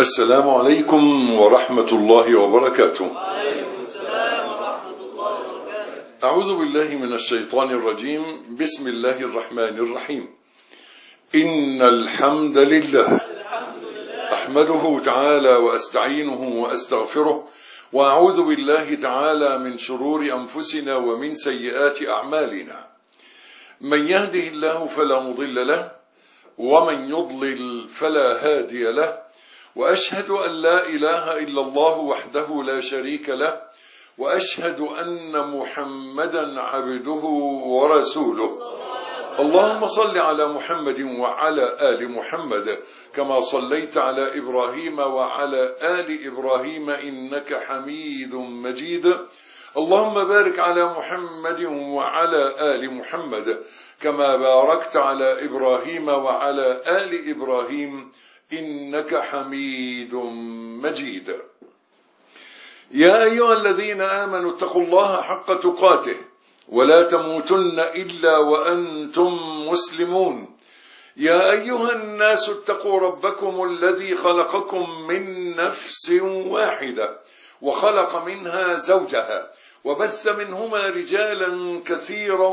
السلام عليكم ورحمة الله وبركاته. وعليكم السلام ورحمة الله وبركاته. أعوذ بالله من الشيطان الرجيم. بسم الله الرحمن الرحيم. إن الحمد لله أحمده تعالى وأستعينه وأستغفره، وأعوذ بالله تعالى من شرور أنفسنا ومن سيئات أعمالنا. من يهده الله فلا مضل له، ومن يضلل فلا هادي له، وأشهد أن لا إله إلا الله وحده لا شريك له، وأشهد أن محمدا عبده ورسوله. اللهم صل على محمد وعلى آل محمد كما صليت على إبراهيم وعلى آل إبراهيم إنك حميد مجيد. اللهم بارك على محمد وعلى آل محمد كما باركت على إبراهيم وعلى آل إبراهيم إنك حميد مجيد. يا أيها الذين آمنوا اتقوا الله حق تقاته ولا تموتن إلا وأنتم مسلمون. يا أيها الناس اتقوا ربكم الذي خلقكم من نفس واحدة وخلق منها زوجها وبث منهما رجالا كثيرا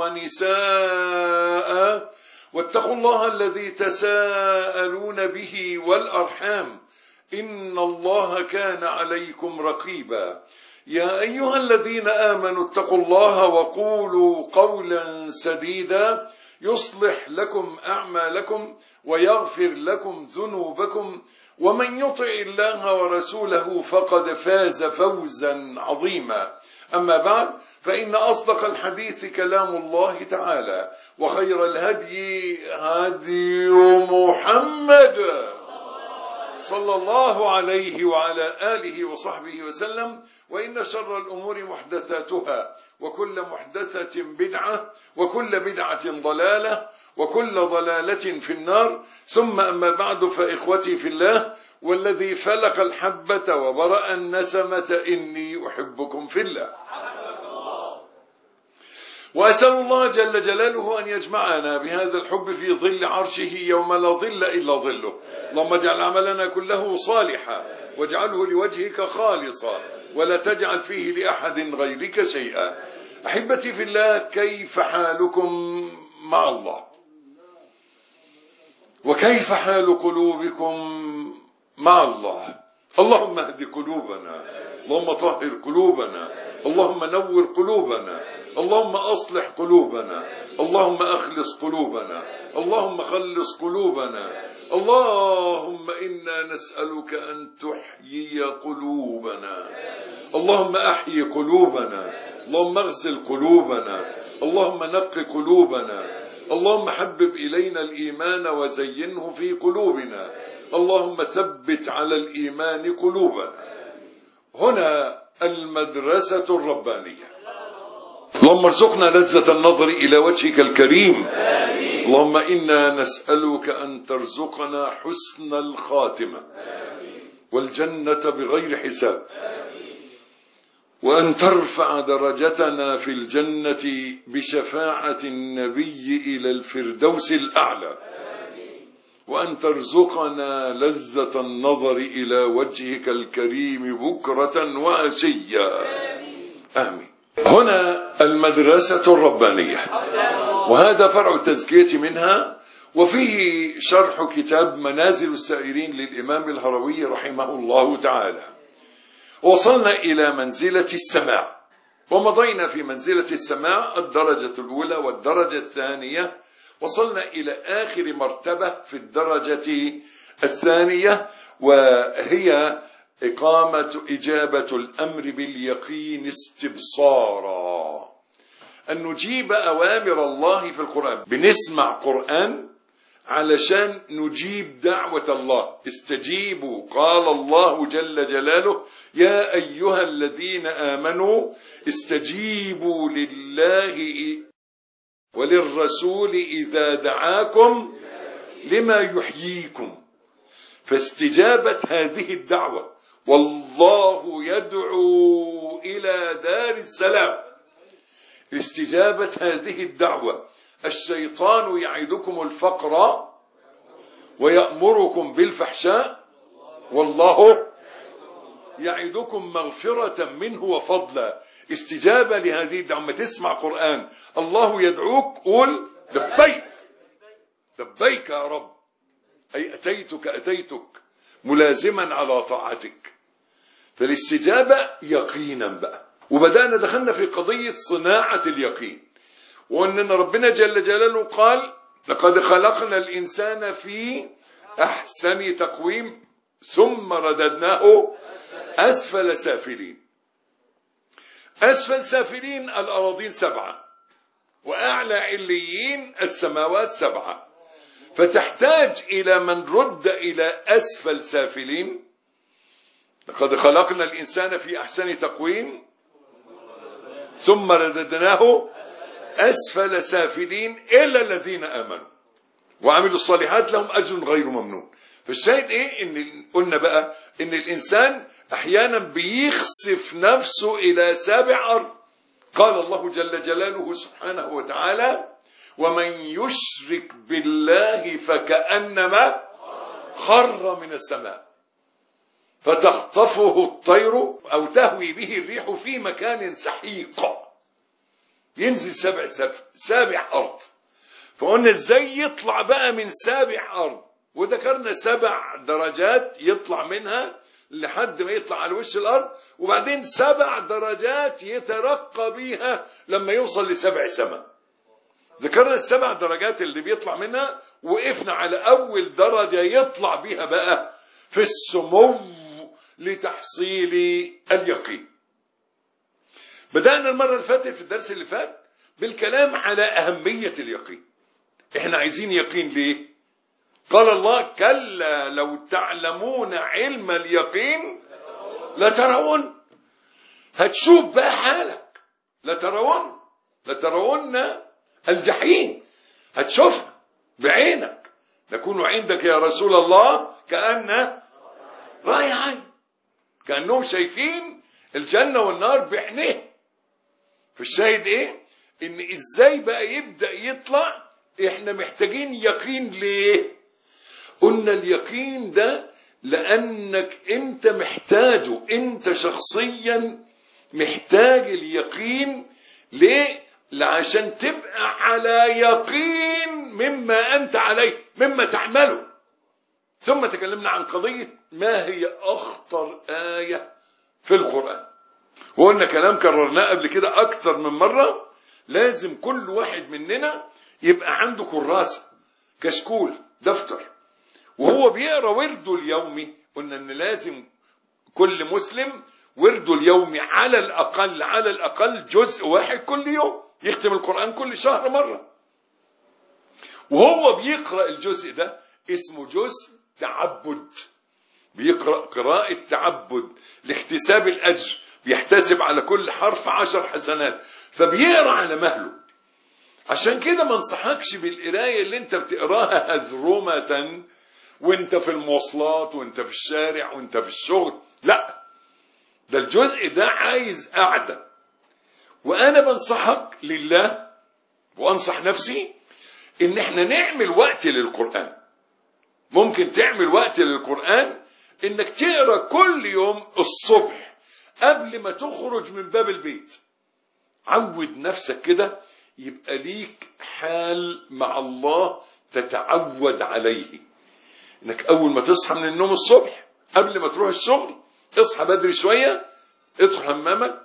ونساء، واتقوا الله الذي تساءلون به والأرحام إن الله كان عليكم رقيبا. يا أيها الذين آمنوا اتقوا الله وقولوا قولا سديدا يصلح لكم أعمالكم ويغفر لكم ذنوبكم، ومن يطع الله ورسوله فقد فاز فوزا عظيما. أما بعد، فإن أصدق الحديث كلام الله تعالى، وخير الهدي هدي محمد صلى الله عليه وعلى آله وصحبه وسلم، وإن شر الأمور محدثاتها، وكل محدثة بدعة، وكل بدعة ضلالة، وكل ضلالة في النار. ثم أما بعد، فإخوتي في الله، والذي فلق الحبة وبرأ النسمة إني أحبكم في الله، وأسأل الله جل جلاله أن يجمعنا بهذا الحب في ظل عرشه يوم لا ظل إلا ظله. اللهم اجعل عملنا كله صالحا، واجعله لوجهك خالصا، ولا تجعل فيه لأحد غيرك شيئا. أحبتي في الله، كيف حالكم مع الله؟ وكيف حال قلوبكم مع الله؟ اللهم اهد قلوبنا، اللهم طهر قلوبنا، اللهم نور قلوبنا، اللهم أصلح قلوبنا، اللهم أخلص قلوبنا، اللهم خلص قلوبنا. اللهم إنا نسألك أن تحيي قلوبنا، اللهم أحيي قلوبنا، اللهم اغسل قلوبنا، اللهم نق قلوبنا، اللهم حبب إلينا الإيمان وزينه في قلوبنا، اللهم ثبت على الإيمان قلوبنا. هنا المدرسة الربانية. اللهم ارزقنا لذة النظر إلى وجهك الكريم. اللهم إنا نسألك أن ترزقنا حسن الخاتمة والجنة بغير حساب، وأن ترفع درجتنا في الجنة بشفاعة النبي إلى الفردوس الأعلى، وأن ترزقنا لذة النظر إلى وجهك الكريم بكرة وعشيا. آمين. هنا المدرسة الربانية، وهذا فرع التزكية منها، وفيه شرح كتاب منازل السائرين للإمام الهروي رحمه الله تعالى. وصلنا إلى منزلة السماع، ومضينا في منزلة السماع الدرجة الأولى والدرجة الثانية. وصلنا إلى آخر مرتبة في الدرجة الثانية، وهي إجابة الأمر باليقين استبصارا، أن نجيب أوامر الله في القرآن. بنسمع قرآن علشان نجيب دعوة الله. استجيبوا، قال الله جل جلاله: يا أيها الذين آمنوا استجيبوا لله وللرسول إذا دعاكم لما يحييكم. فاستجابة هذه الدعوة، والله يدعو إلى دار السلام. استجابة هذه الدعوة، الشيطان يعدكم الفقر ويأمركم بالفحشاء والله يعدكم مغفرة منه وفضلا. استجابة لهذه الدعوة. لما تسمع قرآن الله يدعوك قول لبيك لبيك يا رب، أي أتيتك ملازما على طاعتك. فالاستجابة يقينا بقى. وبدأنا دخلنا في قضية صناعة اليقين، وأننا ربنا جل جلاله قال لقد خلقنا الإنسان في أحسن تقويم ثم رددناه أسفل سافلين. أسفل سافلين الأراضين 7، وأعلى عليين السماوات 7. فتحتاج إلى من رد إلى أسفل سافلين. لقد خلقنا الإنسان في أحسن تقويم ثم رددناه أسفل سافلين إلا الذين آمنوا وعملوا الصالحات لهم أجر غير ممنون. فالشاهد إيه؟ إن قلنا بقى إن الإنسان أحيانا بيخسف نفسه إلى 7 أرض. قال الله جل جلاله سبحانه وتعالى ومن يشرك بالله فكأنما خر من السماء فتخطفه الطير أو تهوي به الريح في مكان سحيق. ينزل 7 أرض. فقلنا ازاي يطلع بقى من 7 أرض، وذكرنا 7 درجات يطلع منها لحد ما يطلع على وش الأرض، وبعدين 7 درجات يترقى بيها لما يوصل ل7 سماء. ذكرنا 7 درجات اللي بيطلع منها، وقفنا على أول درجة يطلع بيها بقى في السمو لتحصيل اليقين. بدأنا المرة اللي فاتت في الدرس اللي فات بالكلام على أهمية اليقين. احنا عايزين يقين ليه؟ قال الله كلا لو تعلمون علم اليقين لترون. هتشوف بقى حالك، لترون الجحيم، هتشوفها بعينك. نكون عندك يا رسول الله كأن رأي عين، كأنهم شايفين الجنة والنار بعينيهم. فالشاهد ايه؟ ان ازاي بقى يبدأ يطلع؟ احنا محتاجين يقين ليه؟ قلنا اليقين ده لانك انت محتاجه، انت شخصيا محتاج اليقين. ليه؟ عشان تبقى على يقين مما انت عليه، مما تعمله. ثم تكلمنا عن قضية ما هي اخطر آية في القرآن، وقلنا كلام كررناه قبل كده اكتر من مرة. لازم كل واحد مننا يبقى عنده كراسة، كشكول، دفتر، وهو بيقرأ ورده اليومي. قلنا ان لازم كل مسلم ورده اليومي على الأقل جزء واحد كل يوم، يختم القرآن كل شهر مرة. وهو بيقرأ الجزء ده اسمه جزء تعبد، بيقرأ قراءة تعبد لاحتساب الأجر، بيحتسب على كل حرف 10 حسنات، فبيقرأ على مهله. عشان كده ما انصحكش بالقراية اللي انت بتقراها هزرومة وانت في المواصلات وانت في الشارع وانت في الشغل. لا، ده الجزء ده عايز قعدة. وانا بنصحك لله وانصح نفسي ان احنا نعمل وقت للقرآن. ممكن تعمل وقت للقرآن انك تقرأ كل يوم الصبح قبل ما تخرج من باب البيت. عود نفسك كده، يبقى ليك حال مع الله تتعود عليه. انك اول ما تصحى من النوم الصبح قبل ما تروح الشغل، اصحى بدري شوية، ادخل حمامك،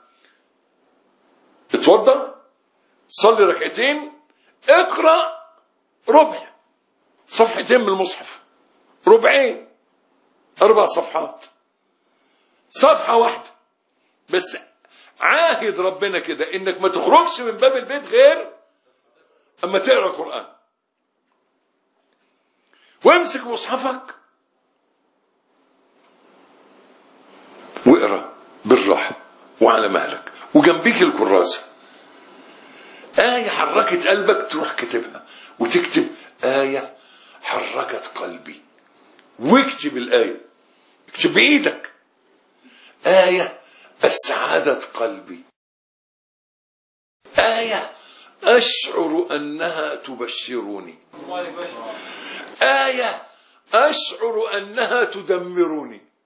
اتوضى، صلي ركعتين، اقرأ ربع، صفحتين من المصحف، ربعين، 4 صفحات، صفحة واحدة بس. عاهد ربنا كده انك ما تخرجش من باب البيت غير اما تقرأ القرآن. وامسك مصحفك واقرأ بالراحة وعلى مهلك، وجنبيك الكراسة. آية حركت قلبك تروح كتبها، وتكتب آية حركت قلبي، واكتب الآية، اكتب بإيدك آية أسعدت قلبي، آية أشعر أنها تبشرني، آية أشعر أنها تدمرني.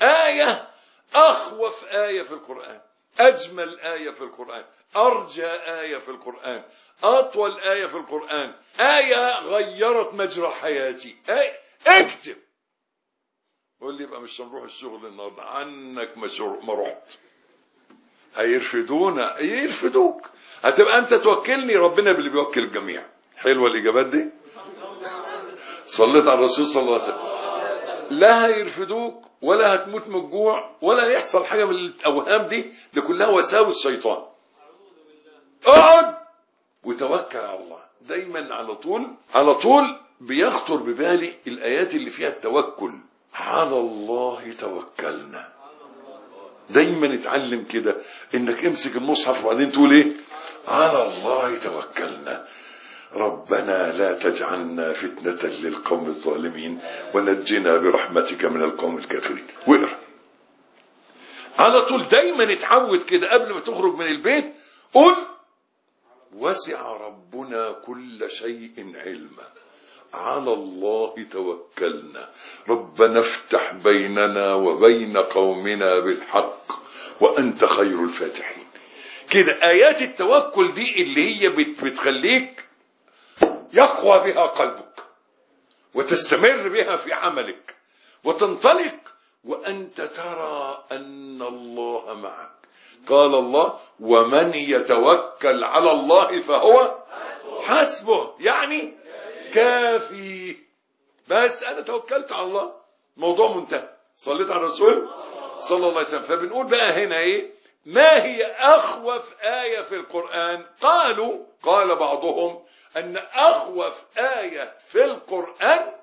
آية أخوف آية في القرآن، أجمل آية في القرآن، أرجى آية في القرآن، أطول آية في القرآن، آية غيرت مجرى حياتي، آية اكتب. قول لي يبقى مش هنروح الشغل النهارده، عنك ما رحت، هيرفدونا، يرفدوك، هتبقى انت توكلني، ربنا باللي بيوكل الجميع. حلوه الاجابات دي؟ صليت على الرسول صلى الله عليه وسلم. لا هيرفدوك ولا هتموت من الجوع ولا هيحصل حاجه من الاوهام دي، ده كلها وساوس شيطان. اقعد وتوكل على الله. دايما على طول بيخطر ببالي الايات اللي فيها التوكل. على الله توكلنا. دايما اتعلم كده، انك امسك المصحف وبعدين تقول ايه؟ على الله توكلنا. ربنا لا تجعلنا فتنة للقوم الظالمين ونجنا برحمتك من القوم الكافرين. واقرا على طول. دايما اتعود كده قبل ما تخرج من البيت، قول وسع ربنا كل شيء علما، على الله توكلنا، ربنا افتح بيننا وبين قومنا بالحق وأنت خير الفاتحين. كده آيات التوكل دي اللي هي بتخليك يقوى بها قلبك وتستمر بها في عملك وتنطلق وأنت ترى أن الله معك. قال الله ومن يتوكل على الله فهو حسبه، يعني كافي. بس أنا توكلت على الله، موضوع منتهى. صليت على الرسول صلى الله عليه وسلم. فبنقول بقى هنا ايه؟ ما هي أخوف آية في القرآن؟ قال بعضهم أن أخوف آية في القرآن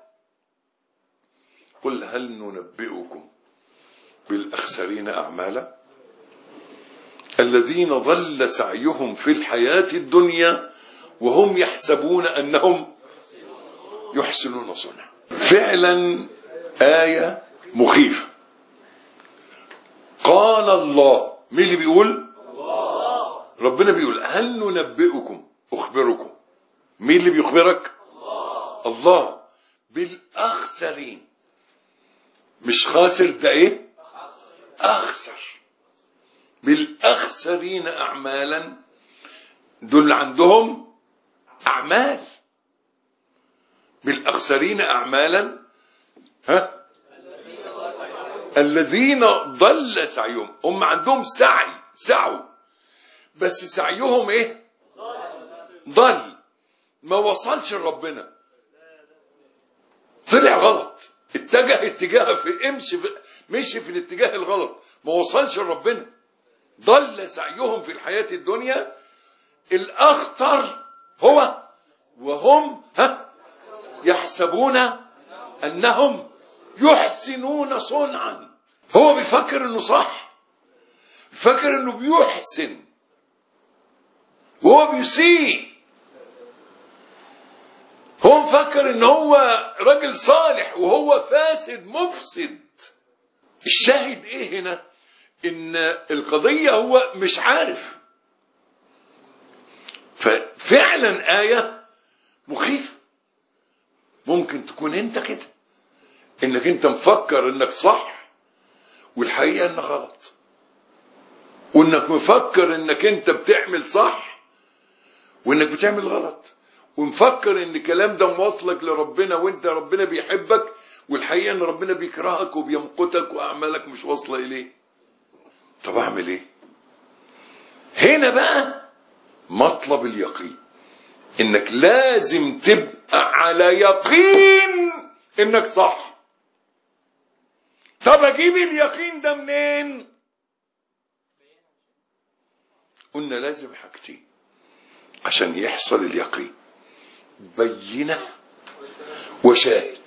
قل هل ننبئكم بالأخسرين أعمالا الذين ضل سعيهم في الحياة الدنيا وهم يحسبون أنهم يحسنون صنعا. فعلا آية مخيفة. قال الله، مين اللي بيقول؟ الله. ربنا بيقول هل ننبئكم، أخبركم. مين اللي بيخبرك؟ الله. بالأخسرين، مش خاسر، ده ايه؟ أخسر. بالأخسرين أعمالا، دول عندهم أعمال. بالأخسرين أعمالا الذين ضل سعيهم. هم عندهم سعوا بس سعيهم ايه؟ ضل، ما وصلش لربنا، طلع غلط، اتجاه مشي في الاتجاه الغلط، ما وصلش لربنا. ضل سعيهم في الحياة الدنيا. الأخطر هو وهم يحسبون أنهم يحسنون صنعا. هو بيفكر انه صح، بيفكر انه بيحسن وهو بيسيء. هو مفكر ان هو راجل صالح وهو فاسد مفسد. الشاهد ايه هنا؟ ان القضية هو مش عارف. ففعلا آية مخيفة. ممكن تكون انت كده، انك انت مفكر انك صح والحقيقة انك غلط، وانك مفكر انك انت بتعمل صح وانك بتعمل غلط، ومفكر ان الكلام ده موصلك لربنا وانت ربنا بيحبك، والحقيقة ان ربنا بيكرهك وبيمقتك واعمالك مش واصلة اليه. طب اعمل ايه؟ هنا بقى مطلب اليقين، انك لازم تبقى على يقين انك صح. طب اجيب اليقين ده منين؟ قلنا لازم حاجتين عشان يحصل اليقين: بينة وشاهد.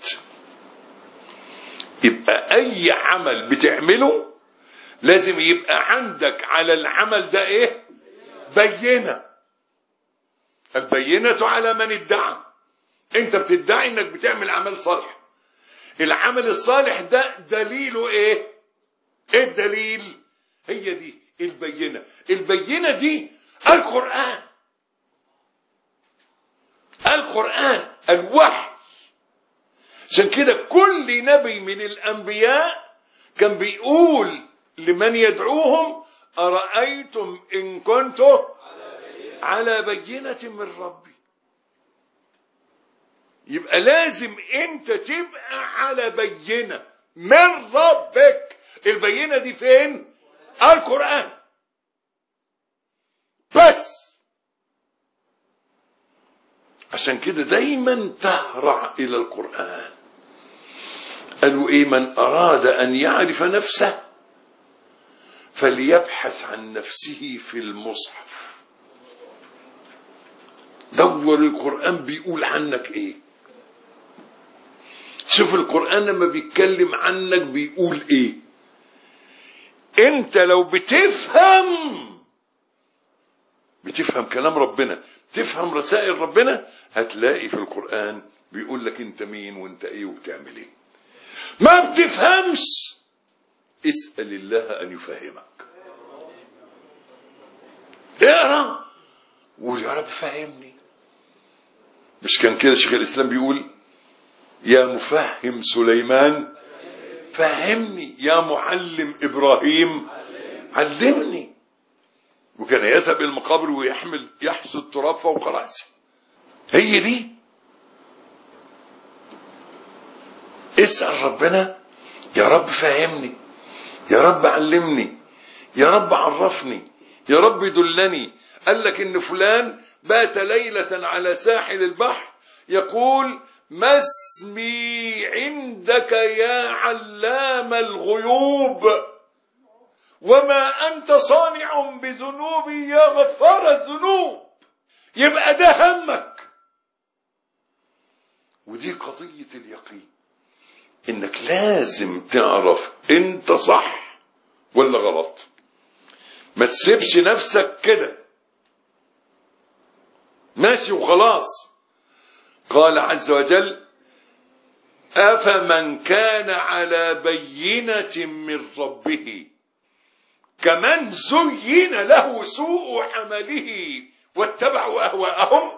يبقى اي عمل بتعمله لازم يبقى عندك على العمل ده ايه؟ بينة. البينة على من ادعى. انت بتدعي انك بتعمل عمل صالح، العمل الصالح ده دليله ايه؟ ايه الدليل؟ هي دي البينة. البينة دي القرآن الوحي. عشان كده كل نبي من الانبياء كان بيقول لمن يدعوهم أرأيتم إن كنت على بينة من ربي. يبقى لازم انت تبقى على بينة من ربك. البينة دي فين؟ القرآن بس. عشان كده دايما تهرع إلى القرآن. قالوا إيه؟ من أراد أن يعرف نفسه فليبحث عن نفسه في المصحف. دور القرآن بيقول عنك إيه. شوف القرآن لما بيتكلم عنك بيقول إيه. أنت لو بتفهم كلام ربنا، تفهم رسائل ربنا، هتلاقي في القرآن بيقول لك أنت مين وأنت إيه وبتعمل إيه. ما بتفهمش، اسأل الله أن يفهمك. اقرأ وقول يا رب فهمني. مش كان كده شيخ الإسلام بيقول يا مفهم سليمان فهمني، يا معلم إبراهيم علمني. وكان يذهب إلى المقابر يحث التراب فوق رأسه. هي دي. اسأل ربنا يا رب فهمني، يا رب علمني، يا رب عرفني، يا رب دلني. قال لك إن فلان بات ليلة على ساحل البحر يقول ما اسمي عندك يا علام الغيوب وما أنت صانع بذنوبي يا غفار الذنوب. يبقى ده همك. ودي قضية اليقين، إنك لازم تعرف أنت صح ولا غلط. ما تسيبش نفسك كده ماشي وخلاص. قال عز وجل أفمن كان على بينة من ربه كمن زين له سوء عمله واتبعوا أهواءهم.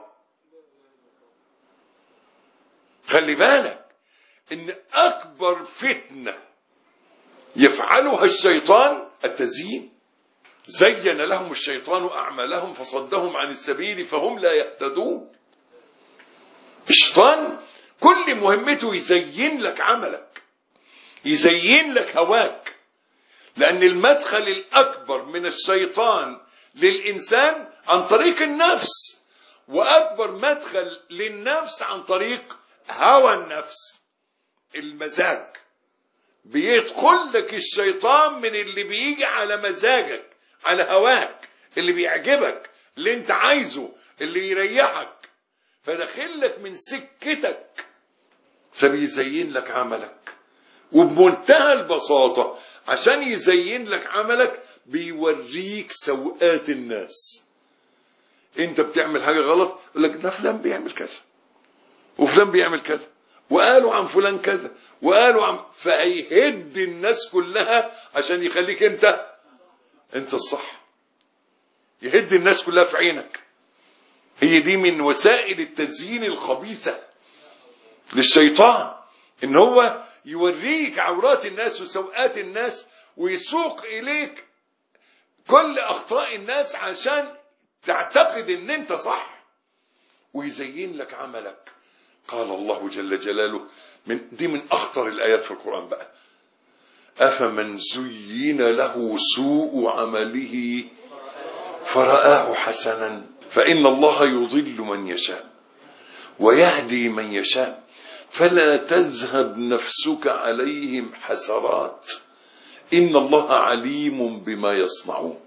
خلي بالك إن أكبر فتنة يفعلها الشيطان التزيين. زين لهم الشيطان أعمالهم فصدهم عن السبيل فهم لا يهتدون. الشيطان كل مهمته يزين لك عملك، يزين لك هواك. لأن المدخل الأكبر من الشيطان للإنسان عن طريق النفس، وأكبر مدخل للنفس عن طريق هوى النفس، المزاج. بيدخل لك الشيطان من اللي بيجي على مزاجك، على هواك، اللي بيعجبك، اللي انت عايزه، اللي يريحك، فدخل لك من سكتك، فبيزين لك عملك. وبمنتهى البساطة عشان يزين لك عملك بيوريك سوءات الناس. انت بتعمل حاجة غلط يقول لك ده فلان بيعمل كذا وفلان بيعمل كذا وقالوا عن فلان كذا وقالوا عن، فيهد الناس كلها عشان يخليك انت الصح، يهد الناس كلها في عينك. هي دي من وسائل التزيين الخبيثة للشيطان، ان هو يوريك عورات الناس وسوءات الناس ويسوق اليك كل اخطاء الناس عشان تعتقد ان انت صح، ويزين لك عملك. قال الله جل جلاله دي من اخطر الايات في القرآن بقى، افمن زين له سوء عمله فرآه حسنا فإن الله يضل من يشاء ويهدي من يشاء فلا تذهب نفسك عليهم حسرات إن الله عليم بما يصنعون.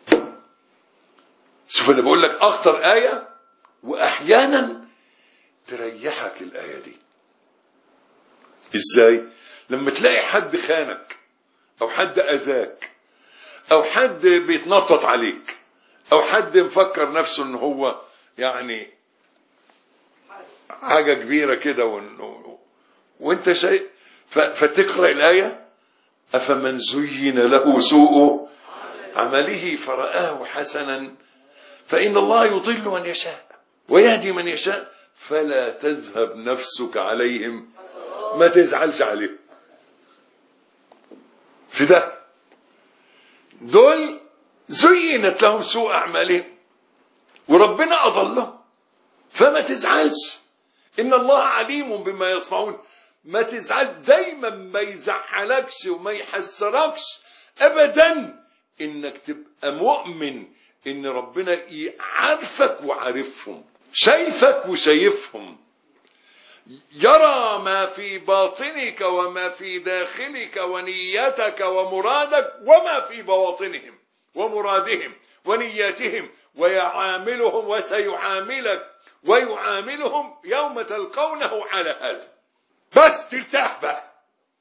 شوف أنا بقول لك أخطر آية، وأحيانا تريحك الآية دي. إزاي؟ لما تلاقي حد خانك أو حد أذاك أو حد بيتنطط عليك أو حد مفكر نفسه إن هو يعني حاجة كبيرة كده وانت شيء، فتقرأ الآية أفمن زين له سوء عمله فرآه حسنا فإن الله يضل من يشاء ويهدي من يشاء فلا تذهب نفسك عليهم. ما تزعلش عليهم، في ده. دول زينت لهم سوء أعمالهم وربنا أضلهم. فما تزعلش، إن الله عليم بما يصنعون. ما تزعل دايما، ما يزعلكش وما يحسركش أبدا إنك تبقى مؤمن إن ربنا يعرفك وعارفهم، شايفك وشايفهم، يرى ما في باطنك وما في داخلك ونيتك ومرادك وما في بواطنهم ومرادهم ونياتهم، ويعاملهم وسيعاملك ويعاملهم يوم تلقونه على هذا. بس ترتاح بقى.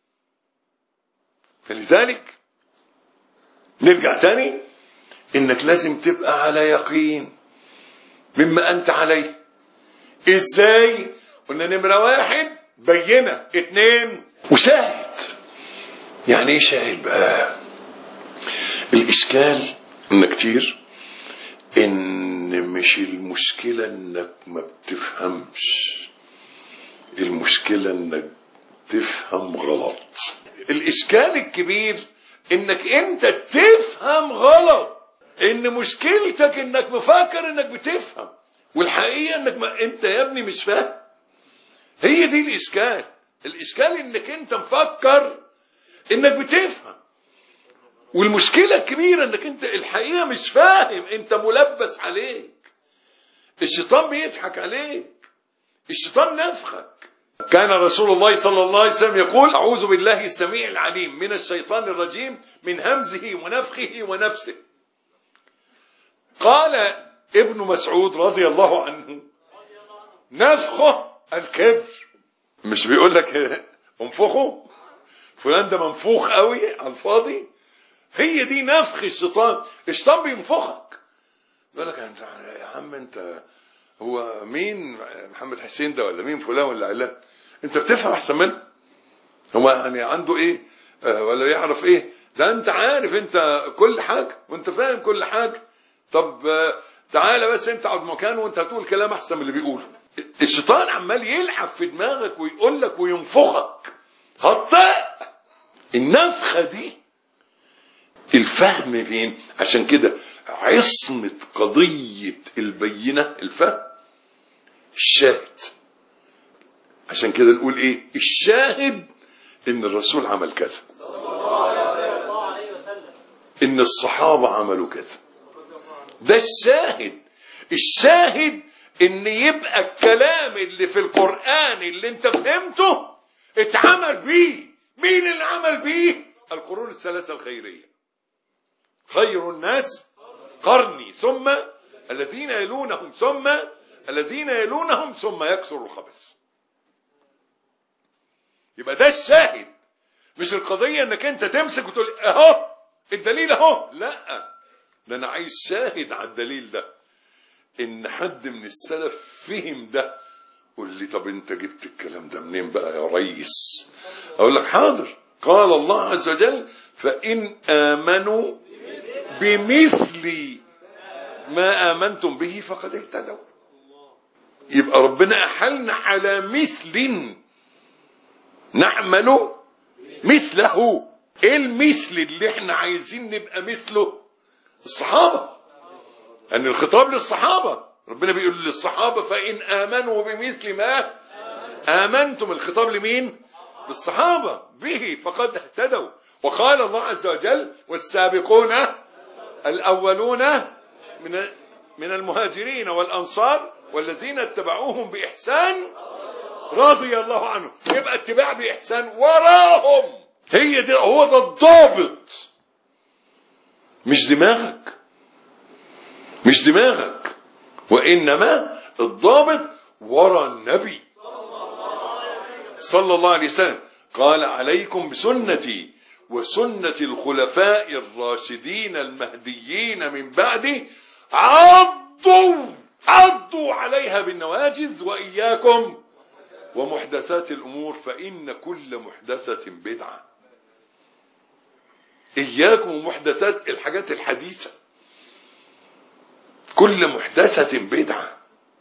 فلذلك نرجع تاني، انك لازم تبقى على يقين مما انت عليه. ازاي؟ قلنا نمرة 1 بينة، 2 وشاهد. يعني ايه شاهد بقى؟ الاشكال ان كتير ان مش المشكلة انك ما بتفهمش، المشكلة انك تفهم غلط. الاشكال الكبير انك انت تفهم غلط، ان مشكلتك انك مفكر انك بتفهم والحقيقة انك انت يا ابني مش فاهم. هي دي الاشكال. الاشكال انك انت مفكر انك بتفهم، والمشكلة الكبيرة انك انت الحقيقة مش فاهم، انت ملبس عليك، الشيطان بيضحك عليك، الشيطان نفخك. كان رسول الله صلى الله عليه وسلم يقول: أعوذ بالله السميع العليم من الشيطان الرجيم من همزه ونفخه ونفسه. قال ابن مسعود رضي الله عنه: نفخه الكبر. مش بيقول لك انفخه فلان ده منفوخ قوي على الفاضي؟ هي دي نفخ الشيطان. الشيطان بينفخك، يقول لك يا عم انت هو مين محمد حسين ده ولا مين فلان ولا علان؟ انت بتفهم احسن منه. هو يعني عنده ايه ولا يعرف ايه؟ ده انت عارف انت كل حاجه وانت فاهم كل حاجه. طب تعالى بس انت اقعد مكانه وانت هتقول كلام احسن من اللي بيقوله. الشيطان عمال يلعب في دماغك ويقول لك وينفخك. هطأ النفخه دي الفهم فين؟ عشان كده عصمة قضية البينة الفهم، الشاهد. عشان كده نقول ايه؟ الشاهد ان الرسول عمل كذا، ان الصحابة عملوا كذا. ده الشاهد. الشاهد ان يبقى الكلام اللي في القرآن اللي انت فهمته اتعمل بيه. مين اللي عمل بيه؟ القرون الثلاثة الخيرية. خير الناس قرني ثم الذين يلونهم ثم الذين يلونهم ثم يكثر الخبث. يبقى ده الشاهد. مش القضية انك انت تمسك وتقول اهو الدليل اهو. لا، ده انا عايز شاهد على الدليل ده، ان حد من السلف فهم ده. قول لي طب انت جبت الكلام ده منين بقى يا ريس؟ اقول لك حاضر. قال الله عز وجل: فإن آمنوا بمثل ما آمنتم به فقد اهتدوا. يبقى ربنا أحلنا على مثل نعمل مثله. ايه المثل اللي احنا عايزين نبقى مثله؟ الصحابة. أن الخطاب للصحابة. ربنا بيقول للصحابة: فإن آمنوا بمثل ما آمنتم. الخطاب لمين؟ للصحابة. به فقد اهتدوا. وقال الله عز وجل: والسابقون الأولون من المهاجرين والأنصار والذين اتبعوهم بإحسان رضي الله عنهم. يبقى اتباع بإحسان وراهم. هي دي، هو ده الضابط. مش دماغك، مش دماغك، وإنما الضابط ورا النبي صلى الله عليه وسلم. قال: عليكم بسنتي وسنة الخلفاء الراشدين المهديين من بعدي عضوا عليها بالنواجذ وإياكم ومحدثات الأمور فإن كل محدثة بدعة. إياكم ومحدثات الحاجات الحديثة، كل محدثة بدعة.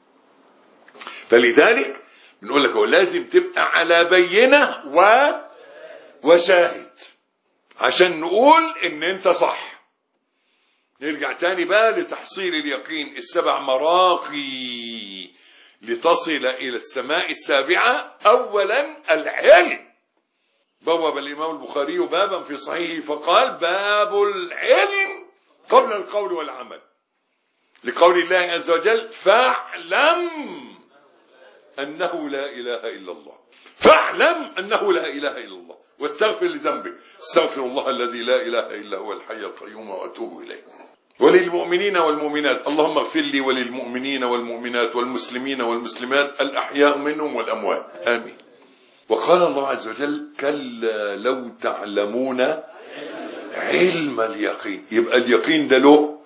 فلذلك بنقول لك هو لازم تبقى على بينة وشاهد. عشان نقول ان انت صح. نرجع تاني بقى لتحصيل اليقين، السبع مراقي لتصل الى السماء السابعة. اولا العلم. بوب الامام البخاري بابا في صحيحه فقال: باب العلم قبل القول والعمل، لقول الله عز وجل: فاعلم أنه لا إله إلا الله. فاعلم أنه لا إله إلا الله واستغفر لذنبك. استغفر الله الذي لا إله إلا هو الحي القيوم وأتوب إليه. وللمؤمنين والمؤمنات، اللهم اغفر لي وللمؤمنين والمؤمنات والمسلمين والمسلمات الأحياء منهم والأموات، آمين. وقال الله عز وجل: كلا لو تعلمون علم اليقين. يبقى اليقين ده له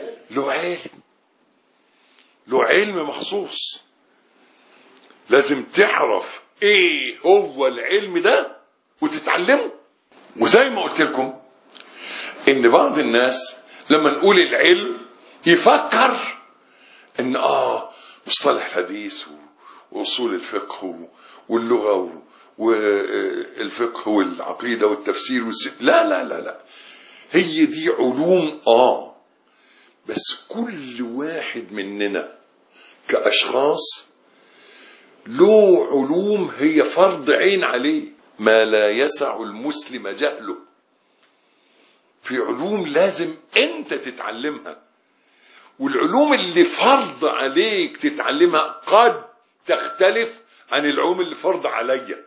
علم مخصوص. لازم تعرف ايه هو العلم ده وتتعلمه. وزي ما قلت لكم ان بعض الناس لما نقول العلم يفكر ان مصطلح الحديث واصول الفقه واللغة والفقه والعقيدة والتفسير لا لا لا لا، هي دي علوم بس كل واحد مننا كأشخاص له علوم هي فرض عين عليه، ما لا يسع المسلم جهله. في علوم لازم انت تتعلمها، والعلوم اللي فرض عليك تتعلمها قد تختلف عن العلوم اللي فرض عليا.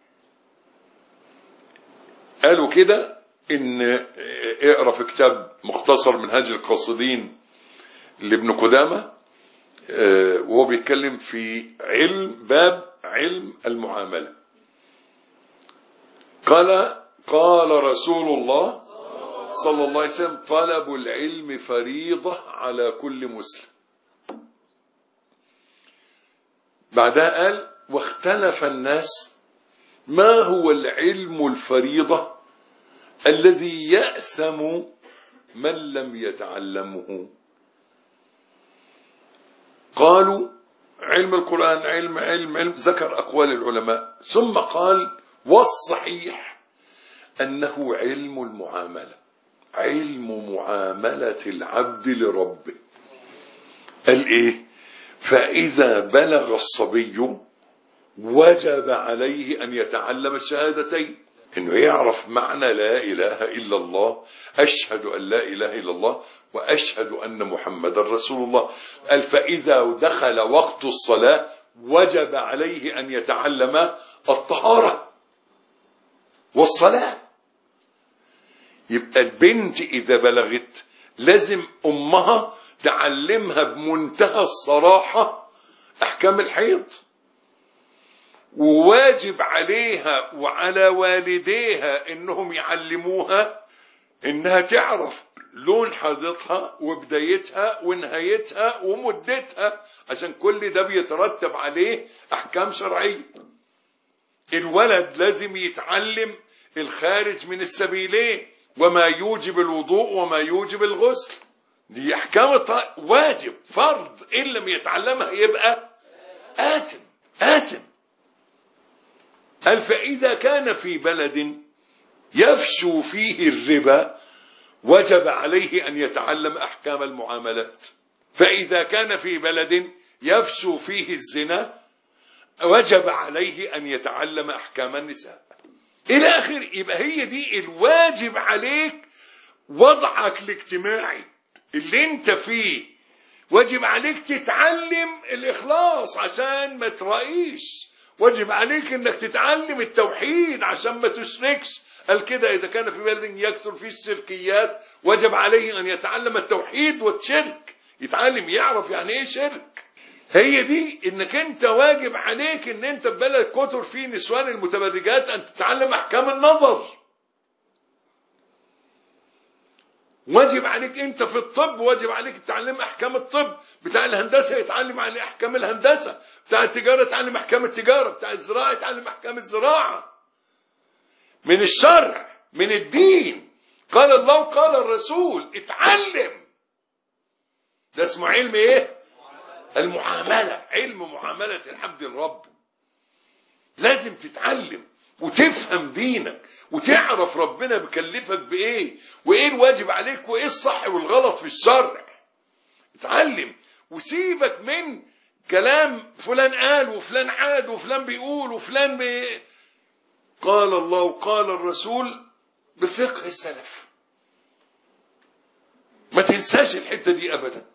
قالوا كده ان اقرأ في كتاب مختصر منهاج القاصدين لابن قدامة، وهو بيتكلم في باب علم المعاملة. قال رسول الله صلى الله عليه وسلم: طلب العلم فريضة على كل مسلم. بعدها قال: واختلف الناس ما هو العلم الفريضة الذي يأثم من لم يتعلمه. قالوا: علم القرآن، علم ذكر أقوال العلماء، ثم قال: والصحيح أنه علم المعاملة، علم معاملة العبد لربه. قال إيه؟ فإذا بلغ الصبي وجب عليه أن يتعلم الشهادتين، إنه يعرف معنى لا إله إلا الله، أشهد أن لا إله إلا الله وأشهد أن محمد رسول الله. قال: فإذا دخل وقت الصلاة وجب عليه أن يتعلم الطهارة والصلاة. يبقى البنت إذا بلغت لازم أمها تعلمها بمنتهى الصراحة أحكام الحيض، وواجب عليها وعلى والديها إنهم يعلموها إنها تعرف لون حيضتها وبدايتها ونهايتها ومدتها، عشان كل ده بيترتب عليه أحكام شرعية. الولد لازم يتعلم الخارج من السبيلين، وما يوجب الوضوء وما يوجب الغسل. دي أحكام واجب فرض، إن لم يتعلمها يبقى آثم. قال: فإذا كان في بلد يفشو فيه الربا وجب عليه أن يتعلم أحكام المعاملات. فإذا كان في بلد يفشو فيه الزنا وجب عليه أن يتعلم أحكام النساء إلى آخر. يبقى هي دي الواجب عليك، وضعك الاجتماعي اللي انت فيه واجب عليك تتعلم الإخلاص عشان ما ترائيش، واجب عليك انك تتعلم التوحيد عشان ما تشركش. قال كده: إذا كان في بلد يكثر فيه الشركيات وجب عليه أن يتعلم التوحيد والشرك، يتعلم يعرف يعني ايه شرك. هي دي انك انت واجب عليك ان انت في بلد كثر فيه نسوان المتبرجات ان تتعلم احكام النظر. واجب عليك انت في الطب، واجب عليك تتعلم احكام الطب. بتاع الهندسه يتعلم عن احكام الهندسه، بتاع التجاره يتعلم احكام التجاره، بتاع الزراعه يتعلم احكام الزراعه. من الشرع، من الدين، قال الله قال الرسول، اتعلم. ده اسمه علم ايه؟ المعامله، علم معامله العبد لربه. لازم تتعلم وتفهم دينك وتعرف ربنا بيكلفك بايه، وايه الواجب عليك، وايه الصح والغلط في الشرع. اتعلم وسيبك من كلام فلان قال وفلان عاد وفلان بيقول وفلان قال الله وقال الرسول بفقه السلف. ما تنساش الحتة دي ابدا.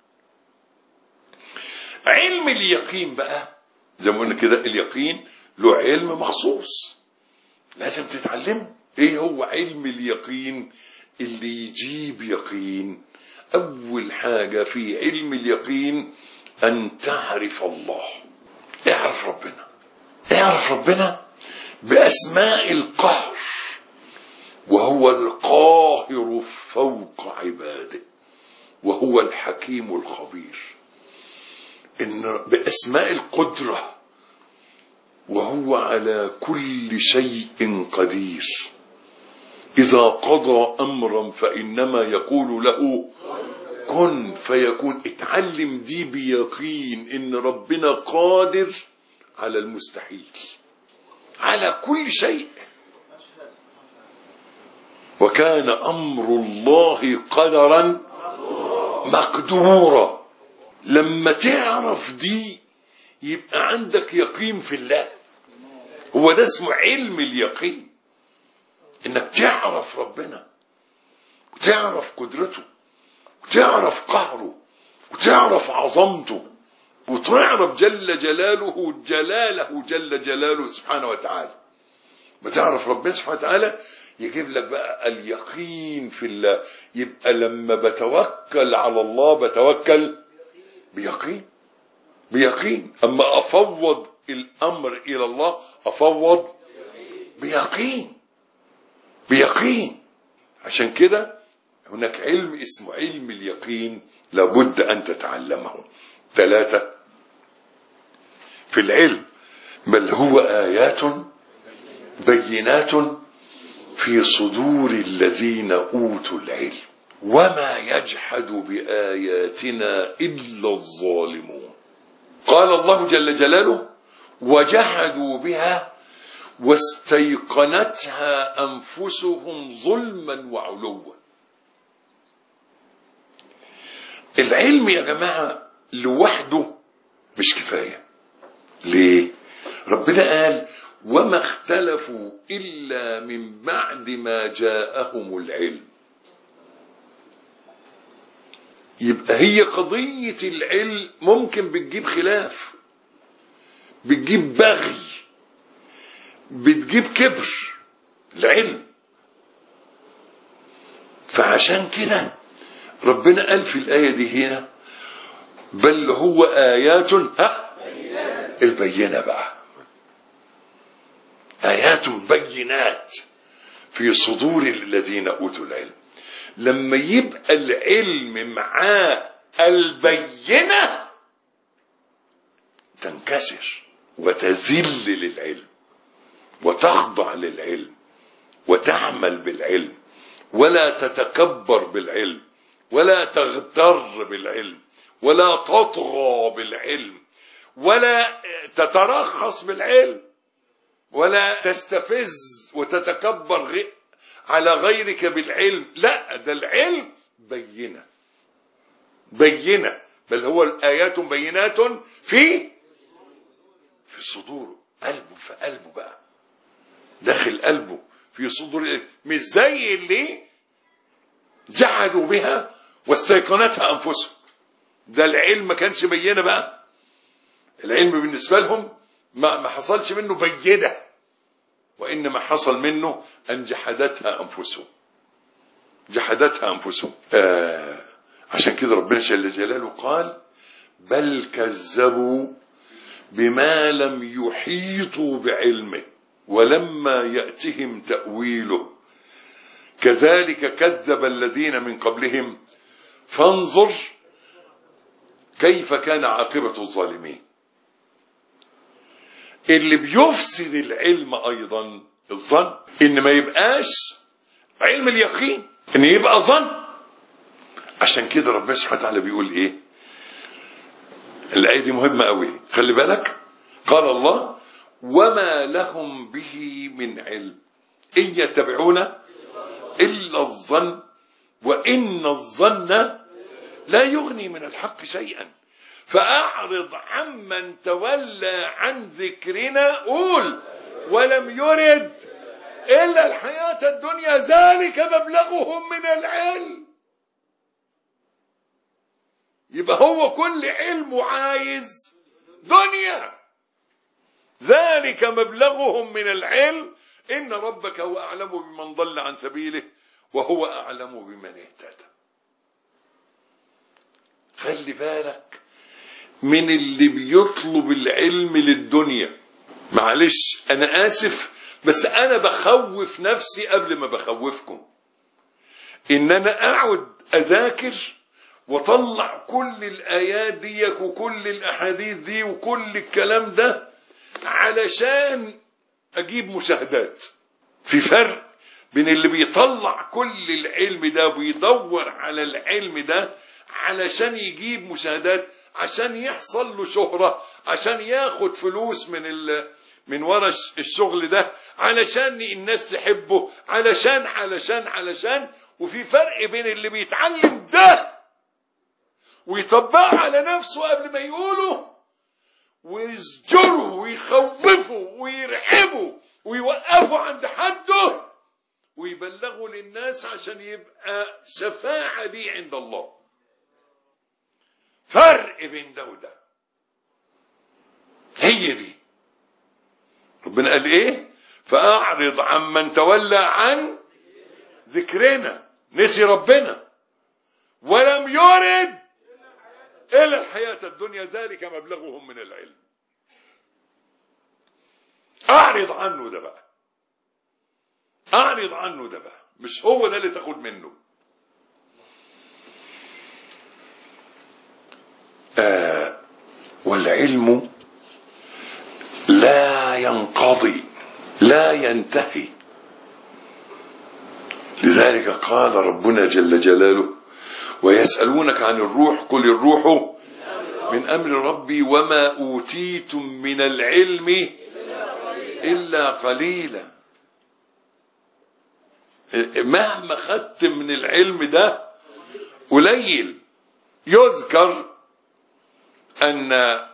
علم اليقين بقى زي ما قلنا كده، اليقين له علم مخصوص لازم تتعلمه. ايه هو علم اليقين اللي يجيب يقين؟ اول حاجة في علم اليقين ان تعرف الله. اعرف ربنا، اعرف ربنا باسماء القهر، وهو القاهر فوق عباده، وهو الحكيم الخبير. إن بأسماء القدرة، وهو على كل شيء قدير. إذا قضى أمرا فإنما يقول له كن فيكون. اتعلم دي بيقين إن ربنا قادر على المستحيل، على كل شيء. وكان أمر الله قدرا مقدورا. لما تعرف دي يبقى عندك يقين في الله. هو ده اسمه علم اليقين، انك تعرف ربنا وتعرف قدرته وتعرف قهره وتعرف عظمته وتعرف جل جلاله جل جلاله سبحانه وتعالى. بتعرف ربنا سبحانه وتعالى يجيب لك بقى اليقين في الله. يبقى لما بتوكل على الله بتوكل بيقين. أما أفوض الأمر إلى الله أفوض بيقين. عشان كده هناك علم اسمه علم اليقين لابد أن تتعلمه. 3 في العلم بل هو آيات بينات في صدور الذين أوتوا العلم وما يجحد بآياتنا إلا الظالمون. قال الله جل جلاله وجحدوا بها واستيقنتها أنفسهم ظلما وعلوا. العلم يا جماعة لوحده مش كفاية. ليه؟ ربنا قال وما اختلفوا إلا من بعد ما جاءهم العلم. يبقى هي قضية العلم ممكن بتجيب خلاف، بتجيب بغي، بتجيب كبر العلم. فعشان كده ربنا قال في الآية دي هنا بل هو آيات البينة بقى، آيات بينات في صدور الذين أوتوا العلم. لما يبقى العلم معاه البينة تنكسر وتذل للعلم وتخضع للعلم وتعمل بالعلم، ولا تتكبر بالعلم ولا تغتر بالعلم ولا تطغى بالعلم ولا تترخص بالعلم ولا تستفز وتتكبر على غيرك بالعلم. لا، ده العلم بينة بل هو الآيات بينات في صدوره. قلبه، في قلبه بقى، داخل قلبه في صدور. مش زي اللي جحدوا بها واستيقنتها أنفسهم. ده العلم ما كانش بينة بقى. العلم بالنسبة لهم ما حصلش منه بينة، وإنما حصل منه أن جحدتها أنفسهم. عشان كده ربنا جل جلاله قال بل كذبوا بما لم يحيطوا بعلمه ولما يأتهم تأويله كذلك كذب الذين من قبلهم فانظر كيف كان عاقبة الظالمين. اللي بيفسد العلم أيضا الظن، إن ما يبقاش علم اليقين، إن يبقى ظن. عشان كده ربنا سبحانه وتعالى بيقول إيه؟ الآية دي مهمة قوي، خلي بالك. قال الله وما لهم به من علم إن يتبعون إلا الظن وإن الظن لا يغني من الحق شيئا فأعرض عمن تولى عن ذكرنا قول ولم يرد إلا الحياة الدنيا ذلك مبلغهم من العلم. يبقى هو كل علمه عايز دنيا. ذلك مبلغهم من العلم إن ربك هو أعلم بمن ضل عن سبيله وهو أعلم بمن اهتدى. خلي بالك من اللي بيطلب العلم للدنيا. معلش أنا آسف بس أنا بخوف نفسي قبل ما بخوفكم إن أنا أقعد أذاكر وطلع كل الآيات دي وكل الأحاديث دي وكل الكلام ده علشان أجيب مشاهدات. في فرق بين اللي بيطلع كل العلم ده ويدور على العلم ده علشان يجيب مشاهدات عشان يحصل له شهرة عشان ياخد فلوس من ورا الشغل ده علشان الناس تحبه علشان وفي فرق بين اللي بيتعلم ده ويطبقه على نفسه قبل ما يقوله ويزجره ويخوفه ويرعبه ويوقفه عند حده ويبلغه للناس عشان يبقى شفاعة ليه عند الله. فرق بين ده وده. هي دي ربنا قال ايه؟ فأعرض عمن تولى عن ذكرنا نسي ربنا ولم يرد إلا الحياة الدنيا ذلك مبلغهم من العلم. أعرض عنه ده بقى. أعرض عنه ده بقى مش هو ده اللي تاخد منه. والعلم لا ينقضي لا ينتهي. لذلك قال ربنا جل جلاله ويسألونك عن الروح قل الروح من أمر ربي وما أوتيتم من العلم إلا قليلا. مهما خدت من العلم ده قليل. يذكر أن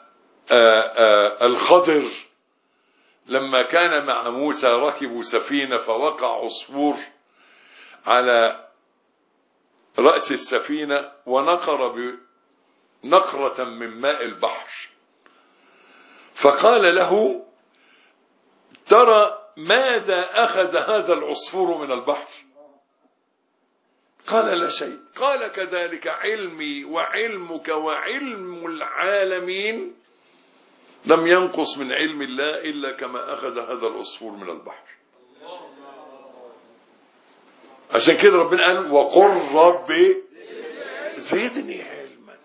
الخضر لما كان مع موسى ركبوا سفينة فوقع عصفور على رأس السفينة ونقر بنقرة من ماء البحر فقال له ترى ماذا أخذ هذا العصفور من البحر؟ قال لا شيء. قال كذلك علمي وعلمك وعلم العالمين لم ينقص من علم الله إلا كما أخذ هذا العصفور من البحر. عشان كده ربنا قال وقل ربي زدني علما.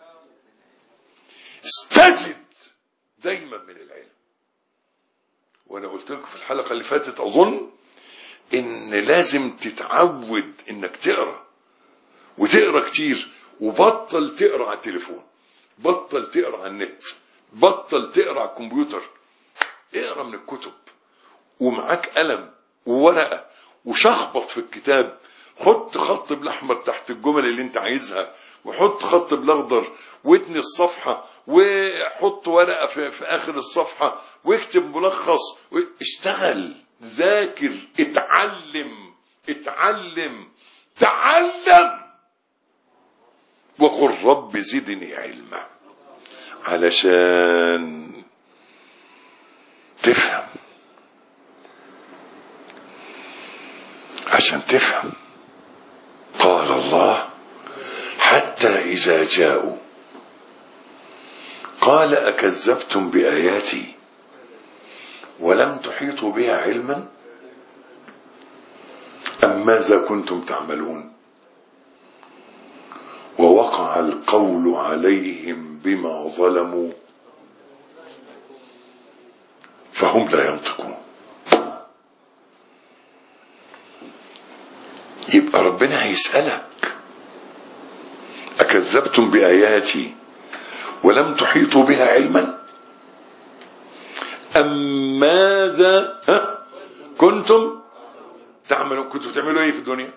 استزد دايما من العلم. وانا قلت لكم في الحلقة اللي فاتت اظن ان لازم تتعود انك تقرأ وتقرأ كتير وبطل تقرأ على التليفون بطل تقرأ على النت بطل تقرأ على الكمبيوتر. اقرأ من الكتب ومعاك قلم وورقة وشخبط في الكتاب. حط خط بالاحمر تحت الجمل اللي انت عايزها وحط خط بالاخضر واتني الصفحة وحط ورقة في اخر الصفحة واكتب ملخص اشتغل ذاكر اتعلم تعلم. وقل رب زدني علما علشان تفهم قال الله حتى إذا جاءوا قال أكذبتم بآياتي ولم تحيطوا بها علما أم ماذا كنتم تعملون ووقع القول عليهم بما ظلموا فهم لا ينطقون. يبقى ربنا هيسألك أكذبتم بآياتي ولم تحيطوا بها علما أم ماذا كنتم تعملون؟ كنتم تعملوا ايه في الدنيا؟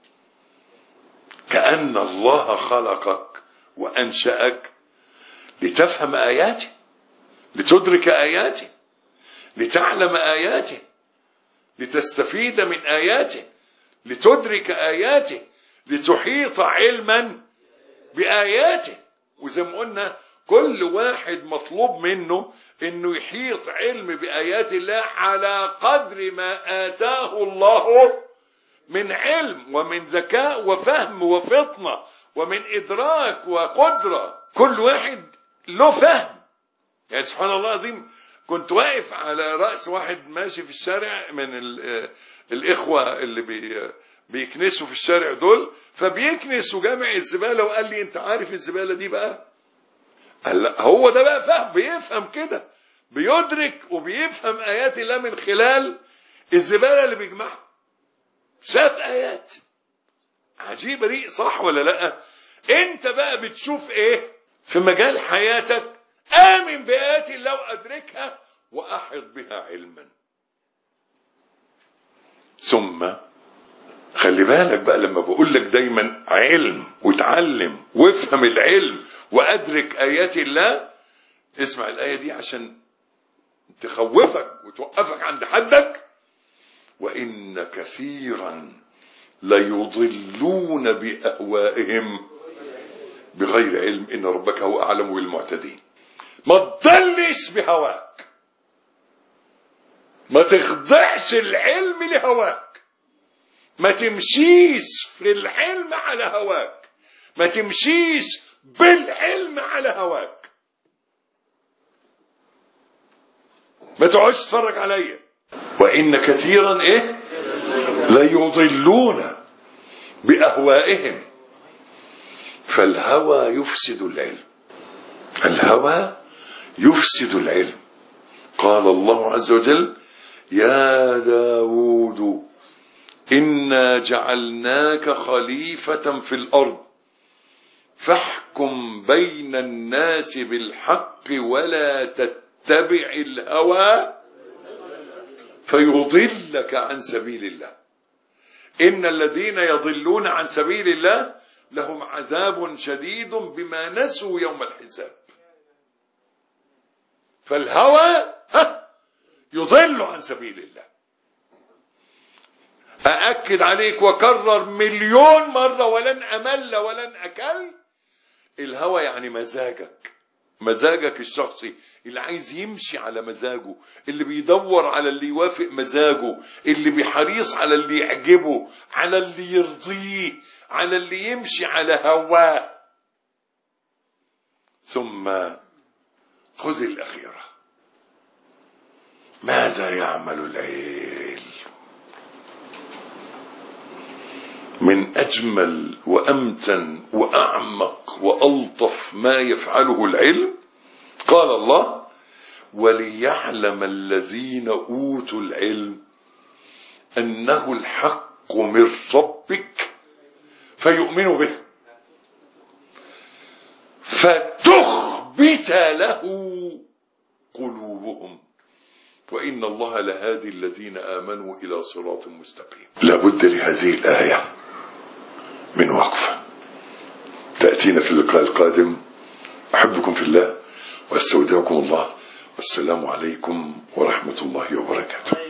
كأن الله خلقك وأنشأك لتفهم آياته، لتدرك آياته، لتعلم آياته، لتستفيد من آياته، لتدرك آياته، لتحيط علما بآياته. وزي ما قلنا كل واحد مطلوب منه انه يحيط علم بآيات الله على قدر ما آتاه الله من علم ومن ذكاء وفهم وفطنة ومن إدراك وقدرة. كل واحد له فهم. يعني سبحان الله العظيم، كنت واقف على رأس واحد ماشي في الشارع من الإخوة اللي بيكنسوا في الشارع دول، فبيكنسوا جامع الزبالة، وقال لي انت عارف الزبالة دي بقى؟ قال لا، هو ده بقى فهم، بيفهم كده، بيدرك وبيفهم آيات الله من خلال الزبالة اللي بيجمعها. شاف آيات عجيبة دي، صح ولا لا؟ انت بقى بتشوف ايه في مجال حياتك؟ آمن بآيات الله وأدركها وأحط بها علما. ثم خلي بالك بقى لما بقول لك دايما علم وتعلم وافهم العلم وأدرك آيات الله، اسمع الآية دي عشان تخوفك وتوقفك عند حدك. وإن كثيرا ليضلون بأهوائهم بغير علم إن ربك هو أعلم بالمعتدين. ما تضلش بهواك، ما تخضعش العلم لهواك، ما تمشيش في العلم على هواك، ما تمشيش بالعلم على هواك. ما تقعدش تتفرج عليا. وإن كثيرا ايه ليضلون بأهوائهم، فالهوى يفسد العلم، الهوى يفسد العلم. قال الله عز وجل: يا داود إنا جعلناك خليفة في الأرض فاحكم بين الناس بالحق ولا تتبع الهوى فيضلك عن سبيل الله إن الذين يضلون عن سبيل الله لهم عذاب شديد بما نسوا يوم الحساب. فالهوى يضل عن سبيل الله. أأكد عليك وكرر مليون مرة ولن أمل ولن أكل، الهوى يعني مزاجك الشخصي، اللي عايز يمشي على مزاجه، اللي بيدور على اللي يوافق مزاجه، اللي بيحريص على اللي يعجبه، على اللي يرضيه، على اللي يمشي على هواه. ثم خذ الأخيرة: ماذا يعمل العلم؟ من أجمل وأمتن وأعمق وألطف ما يفعله العلم قال الله: وليعلم الذين أوتوا العلم أنه الحق من ربك فيؤمنوا به فتخبت له قلوبهم وإن الله لهادي الذين آمنوا إلى صراط مستقيم. لابد لهذه الآية من وقفة تأتينا في اللقاء القادم. أحبكم في الله واستودعكم الله، والسلام عليكم ورحمة الله وبركاته.